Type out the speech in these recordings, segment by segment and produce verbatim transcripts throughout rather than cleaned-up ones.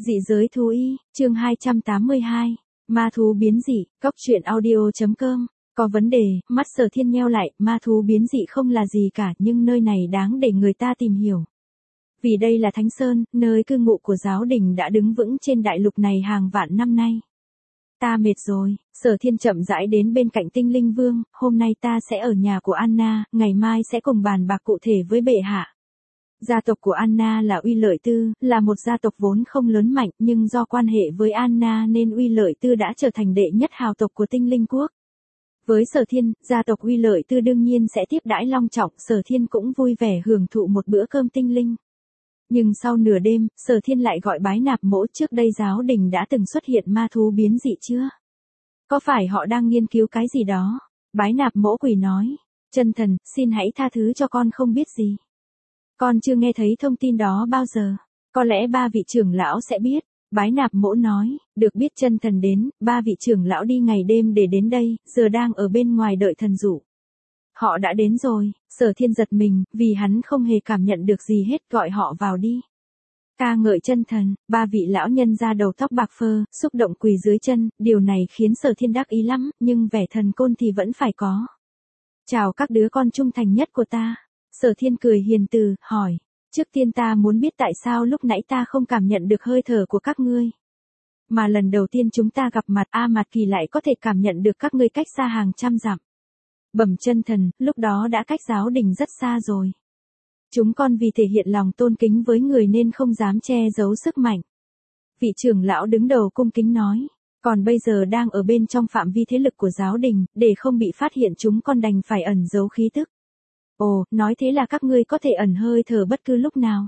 Dị giới thú y, chương hai trăm tám mươi hai, ma thú biến dị, cóc truyện audio chấm com. Có vấn đề, mắt Sở Thiên nheo lại, ma thú biến dị không là gì cả, nhưng nơi này đáng để người ta tìm hiểu. Vì đây là Thánh Sơn, nơi cư ngụ của giáo đình đã đứng vững trên đại lục này hàng vạn năm nay. Ta mệt rồi, Sở Thiên chậm rãi đến bên cạnh Tinh Linh Vương, hôm nay ta sẽ ở nhà của Anna, ngày mai sẽ cùng bàn bạc cụ thể với bệ hạ. Gia tộc của Anna là Uy Lợi Tư, là một gia tộc vốn không lớn mạnh, nhưng do quan hệ với Anna nên Uy Lợi Tư đã trở thành đệ nhất hào tộc của Tinh Linh Quốc. Với Sở Thiên, gia tộc Uy Lợi Tư đương nhiên sẽ tiếp đãi long trọng, Sở Thiên cũng vui vẻ hưởng thụ một bữa cơm tinh linh. Nhưng sau nửa đêm, Sở Thiên lại gọi Bái Nạp Mỗ, trước đây giáo đình đã từng xuất hiện ma thú biến dị chưa? Có phải họ đang nghiên cứu cái gì đó? Bái Nạp Mỗ quỳ nói, chân thần, xin hãy tha thứ cho con không biết gì. Con chưa nghe thấy thông tin đó bao giờ. Có lẽ ba vị trưởng lão sẽ biết. Bái Nạp Mỗ nói, được biết chân thần đến, ba vị trưởng lão đi ngày đêm để đến đây, giờ đang ở bên ngoài đợi thần dụ. Họ đã đến rồi, Sở Thiên giật mình, vì hắn không hề cảm nhận được gì hết, gọi họ vào đi. Ca ngợi chân thần, ba vị lão nhân ra đầu tóc bạc phơ, xúc động quỳ dưới chân, điều này khiến Sở Thiên đắc ý lắm, nhưng vẻ thần côn thì vẫn phải có. Chào các đứa con trung thành nhất của ta. Sở Thiên cười hiền từ, hỏi, trước tiên ta muốn biết tại sao lúc nãy ta không cảm nhận được hơi thở của các ngươi. Mà lần đầu tiên chúng ta gặp mặt A Mạt Kỳ lại có thể cảm nhận được các ngươi cách xa hàng trăm dặm. Bẩm chân thần, lúc đó đã cách giáo đình rất xa rồi. Chúng con vì thể hiện lòng tôn kính với người nên không dám che giấu sức mạnh. Vị trưởng lão đứng đầu cung kính nói, còn bây giờ đang ở bên trong phạm vi thế lực của giáo đình, để không bị phát hiện chúng con đành phải ẩn giấu khí tức. Ồ, nói thế là các ngươi có thể ẩn hơi thở bất cứ lúc nào.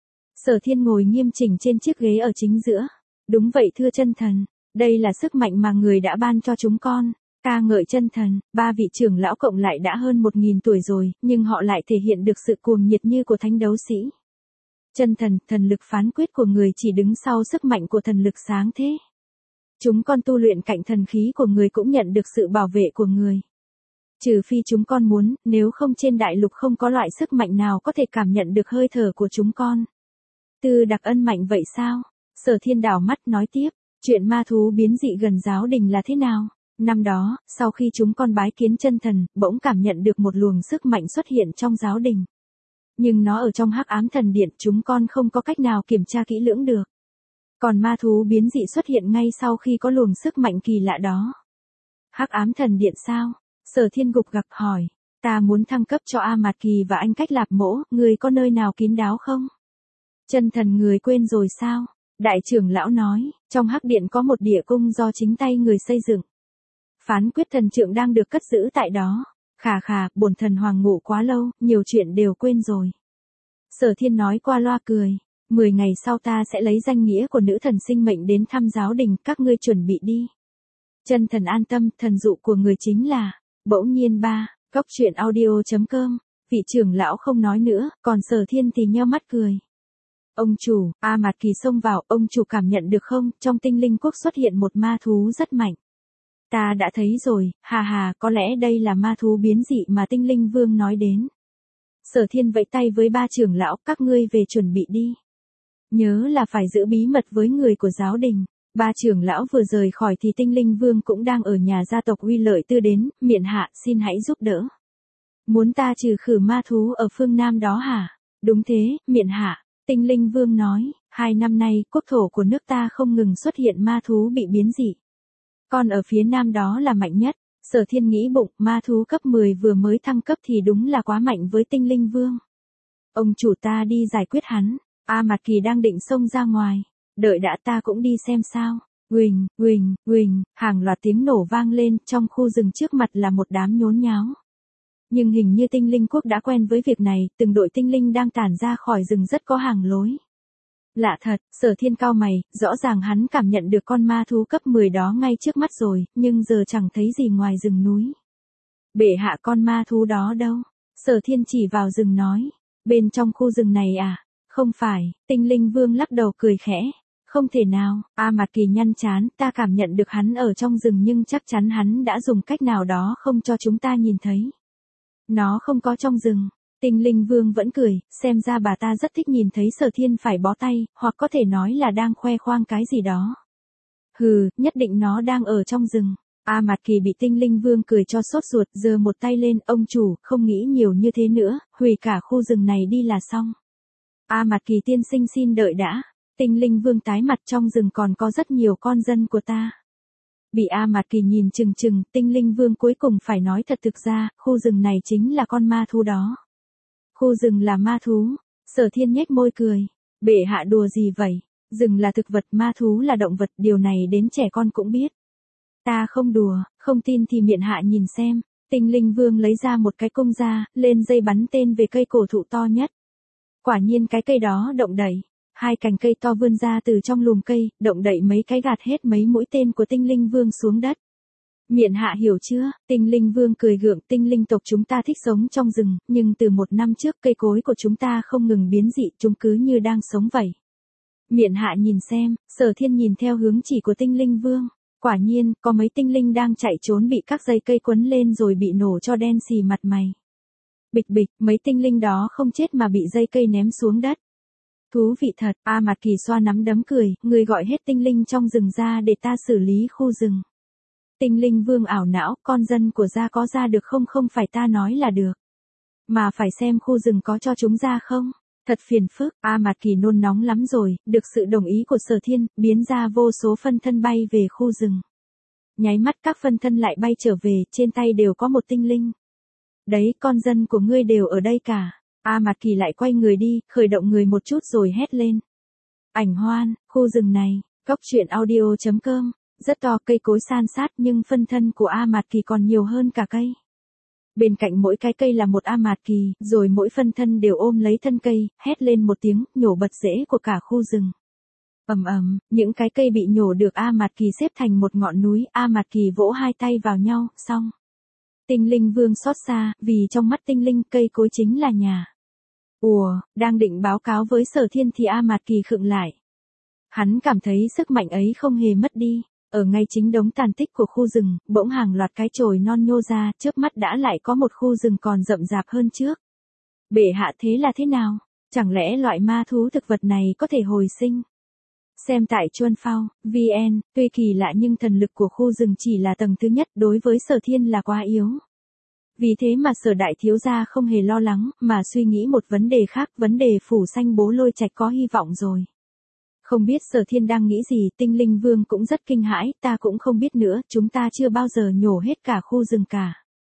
Sở Thiên ngồi nghiêm chỉnh trên chiếc ghế ở chính giữa. Đúng vậy thưa chân thần, đây là sức mạnh mà người đã ban cho chúng con. Ca ngợi chân thần, ba vị trưởng lão cộng lại đã hơn một nghìn tuổi rồi, nhưng họ lại thể hiện được sự cuồng nhiệt như của thánh đấu sĩ. Chân thần, thần lực phán quyết của người chỉ đứng sau sức mạnh của thần lực sáng thế. Chúng con tu luyện cạnh thần khí của người cũng nhận được sự bảo vệ của người. Trừ phi chúng con muốn, nếu không trên đại lục không có loại sức mạnh nào có thể cảm nhận được hơi thở của chúng con. Tư đặc ân mạnh vậy sao? Sở Thiên đảo mắt nói tiếp, chuyện ma thú biến dị gần giáo đình là thế nào? Năm đó, sau khi chúng con bái kiến chân thần, bỗng cảm nhận được một luồng sức mạnh xuất hiện trong giáo đình. Nhưng nó ở trong hắc ám thần điện, chúng con không có cách nào kiểm tra kỹ lưỡng được. Còn ma thú biến dị xuất hiện ngay sau khi có luồng sức mạnh kỳ lạ đó. Hắc ám thần điện sao? Sở Thiên gục gặc hỏi, ta muốn thăng cấp cho A Mạt Kỳ và anh Cách Lạp Mỗ, người có nơi nào kín đáo không? Chân thần người quên rồi sao? Đại trưởng lão nói, trong hắc điện có một địa cung do chính tay người xây dựng. Phán quyết thần trượng đang được cất giữ tại đó. Khà khà, bổn thần hoàng ngủ quá lâu, nhiều chuyện đều quên rồi. Sở Thiên nói qua loa cười, mười ngày sau ta sẽ lấy danh nghĩa của nữ thần sinh mệnh đến thăm giáo đình, các ngươi chuẩn bị đi. Chân thần an tâm, thần dụ của người chính là, bỗng nhiên ba, cóc truyện audio chấm com, vị trưởng lão không nói nữa, còn Sở Thiên thì nheo mắt cười. Ông chủ, A Mạt Kỳ xông vào, ông chủ cảm nhận được không, trong Tinh Linh Quốc xuất hiện một ma thú rất mạnh. Ta đã thấy rồi, hà hà, có lẽ đây là ma thú biến dị mà Tinh Linh Vương nói đến. Sở Thiên vẫy tay với ba trưởng lão, các ngươi về chuẩn bị đi. Nhớ là phải giữ bí mật với người của giáo đình. Ba trưởng lão vừa rời khỏi thì Tinh Linh Vương cũng đang ở nhà gia tộc Uy Lợi Tư đến, miện hạ, xin hãy giúp đỡ. Muốn ta trừ khử ma thú ở phương Nam đó hả? Đúng thế, miện hạ, Tinh Linh Vương nói, hai năm nay, quốc thổ của nước ta không ngừng xuất hiện ma thú bị biến dị. Còn ở phía Nam đó là mạnh nhất. Sở Thiên nghĩ bụng, ma thú cấp mười vừa mới thăng cấp thì đúng là quá mạnh với Tinh Linh Vương. Ông chủ ta đi giải quyết hắn. A Mạt Kỳ đang định xông ra ngoài. Đợi đã, ta cũng đi xem sao. Uỳnh, uỳnh, uỳnh, hàng loạt tiếng nổ vang lên, trong khu rừng trước mặt là một đám nhốn nháo. Nhưng hình như Tinh Linh Quốc đã quen với việc này, từng đội tinh linh đang tản ra khỏi rừng rất có hàng lối. Lạ thật, Sở Thiên cau mày, rõ ràng hắn cảm nhận được con ma thú cấp mười đó ngay trước mắt rồi, nhưng giờ chẳng thấy gì ngoài rừng núi. Bệ hạ, con ma thú đó đâu? Sở Thiên chỉ vào rừng nói, bên trong khu rừng này à? Không phải, Tinh Linh Vương lắc đầu cười khẽ. Không thể nào, A Mạt Kỳ nhăn chán, ta cảm nhận được hắn ở trong rừng nhưng chắc chắn hắn đã dùng cách nào đó không cho chúng ta nhìn thấy. Nó không có trong rừng. Tinh Linh Vương vẫn cười, xem ra bà ta rất thích nhìn thấy Sở Thiên phải bó tay, hoặc có thể nói là đang khoe khoang cái gì đó. Hừ, nhất định nó đang ở trong rừng. A Mạt Kỳ bị Tinh Linh Vương cười cho sốt ruột, giơ một tay lên, ông chủ, không nghĩ nhiều như thế nữa, hủy cả khu rừng này đi là xong. A Mạt Kỳ tiên sinh xin đợi đã. Tinh Linh Vương tái mặt, trong rừng còn có rất nhiều con dân của ta. Bị A Mạt Kỳ nhìn chừng chừng, Tinh Linh Vương cuối cùng phải nói thật, thực ra, khu rừng này chính là con ma thú đó. Khu rừng là ma thú. Sở Thiên nhếch môi cười. Bệ hạ đùa gì vậy? Rừng là thực vật, ma thú là động vật, điều này đến trẻ con cũng biết. Ta không đùa, không tin thì miện hạ nhìn xem. Tinh Linh Vương lấy ra một cái cung ra, lên dây bắn tên về cây cổ thụ to nhất. Quả nhiên cái cây đó động đậy. Hai cành cây to vươn ra từ trong lùm cây, động đậy mấy cái gạt hết mấy mũi tên của Tinh Linh Vương xuống đất. Miện hạ hiểu chưa? Tinh Linh Vương cười gượng, tinh linh tộc chúng ta thích sống trong rừng, nhưng từ một năm trước cây cối của chúng ta không ngừng biến dị, chúng cứ như đang sống vậy. Miện hạ nhìn xem, Sở Thiên nhìn theo hướng chỉ của Tinh Linh Vương. Quả nhiên, có mấy tinh linh đang chạy trốn bị các dây cây quấn lên rồi bị nổ cho đen xì mặt mày. Bịch bịch, mấy tinh linh đó không chết mà bị dây cây ném xuống đất. Thú vị thật, A Mạt Kỳ xoa nắm đấm cười, người gọi hết tinh linh trong rừng ra để ta xử lý khu rừng. Tinh Linh Vương ảo não, con dân của gia có ra được không, không phải ta nói là được. Mà phải xem khu rừng có cho chúng ra không. Thật phiền phức, A Mạt Kỳ nôn nóng lắm rồi, được sự đồng ý của Sở Thiên, biến ra vô số phân thân bay về khu rừng. Nháy mắt các phân thân lại bay trở về, trên tay đều có một tinh linh. Đấy, con dân của ngươi đều ở đây cả. A Mạt Kỳ lại quay người đi, khởi động người một chút rồi hét lên. Ảnh hoan, khu rừng này, góc truyện audio chấm com, rất to, cây cối san sát nhưng phân thân của A Mạt Kỳ còn nhiều hơn cả cây. Bên cạnh mỗi cái cây là một A Mạt Kỳ, rồi mỗi phân thân đều ôm lấy thân cây, hét lên một tiếng, nhổ bật rễ của cả khu rừng. Ầm ầm, những cái cây bị nhổ được A Mạt Kỳ xếp thành một ngọn núi, A Mạt Kỳ vỗ hai tay vào nhau, xong. Tinh Linh Vương xót xa, vì trong mắt tinh linh cây cối chính là nhà. Ùa, đang định báo cáo với Sở Thiên thì A Mạt Kỳ khựng lại. Hắn cảm thấy sức mạnh ấy không hề mất đi. Ở ngay chính đống tàn tích của khu rừng, bỗng hàng loạt cái chồi non nhô ra, trước mắt đã lại có một khu rừng còn rậm rạp hơn trước. Bệ hạ, thế là thế nào? Chẳng lẽ loại ma thú thực vật này có thể hồi sinh? Xem tại Chuan Phao, vn, tuy kỳ lạ nhưng thần lực của khu rừng chỉ là tầng thứ nhất, đối với Sở Thiên là quá yếu. Vì thế mà Sở đại thiếu gia không hề lo lắng, mà suy nghĩ một vấn đề khác, vấn đề phủ xanh bố lôi trạch có hy vọng rồi. Không biết Sở Thiên đang nghĩ gì, Tinh Linh Vương cũng rất kinh hãi, ta cũng không biết nữa, chúng ta chưa bao giờ nhổ hết cả khu rừng cả.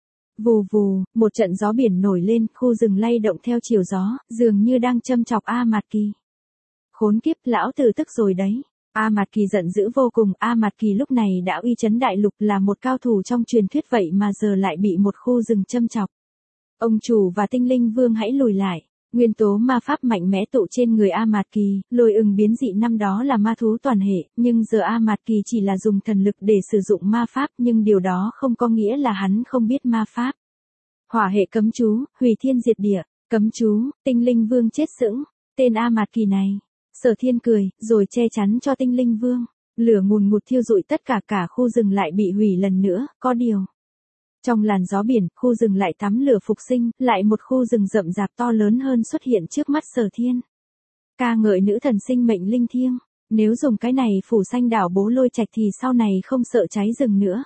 Vù vù, một trận gió biển nổi lên, khu rừng lay động theo chiều gió, dường như đang châm chọc A Mạt Kỳ. Khốn kiếp, lão tử tức rồi đấy. A Mạt Kỳ giận dữ vô cùng, A Mạt Kỳ lúc này đã uy chấn đại lục, là một cao thủ trong truyền thuyết, vậy mà giờ lại bị một khu rừng châm chọc. Ông chủ và Tinh Linh Vương hãy lùi lại. Nguyên tố ma pháp mạnh mẽ tụ trên người A Mạt Kỳ, lôi ưng biến dị năm đó là ma thú toàn hệ, nhưng giờ A Mạt Kỳ chỉ là dùng thần lực để sử dụng ma pháp, nhưng điều đó không có nghĩa là hắn không biết ma pháp. Hỏa hệ cấm chú, hủy thiên diệt địa, cấm chú, Tinh Linh Vương chết sững, tên A Mạt Kỳ này. Sở Thiên cười, rồi che chắn cho Tinh Linh Vương. Lửa ngùn ngụt thiêu rụi tất cả, cả khu rừng lại bị hủy lần nữa, có điều. Trong làn gió biển, khu rừng lại tắm lửa phục sinh, lại một khu rừng rậm rạp to lớn hơn xuất hiện trước mắt Sở Thiên. Ca ngợi nữ thần sinh mệnh linh thiêng, nếu dùng cái này phủ xanh đảo bố lôi trạch thì sau này không sợ cháy rừng nữa.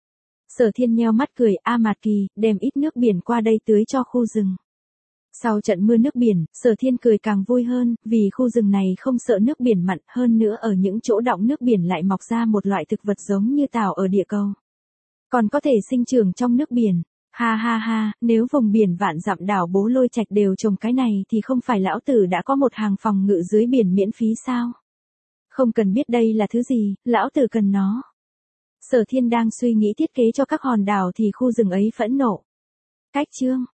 Sở Thiên nheo mắt cười, A Mạt Kỳ, đem ít nước biển qua đây tưới cho khu rừng. Sau trận mưa nước biển, Sở Thiên cười càng vui hơn, vì khu rừng này không sợ nước biển mặn, hơn nữa ở những chỗ đọng nước biển lại mọc ra một loại thực vật giống như tảo ở địa cầu. Còn có thể sinh trưởng trong nước biển. Ha ha ha, nếu vùng biển vạn dặm đảo bố lôi trạch đều trồng cái này thì không phải lão tử đã có một hàng phòng ngự dưới biển miễn phí sao? Không cần biết đây là thứ gì, lão tử cần nó. Sở Thiên đang suy nghĩ thiết kế cho các hòn đảo thì khu rừng ấy phẫn nộ. Cách chương.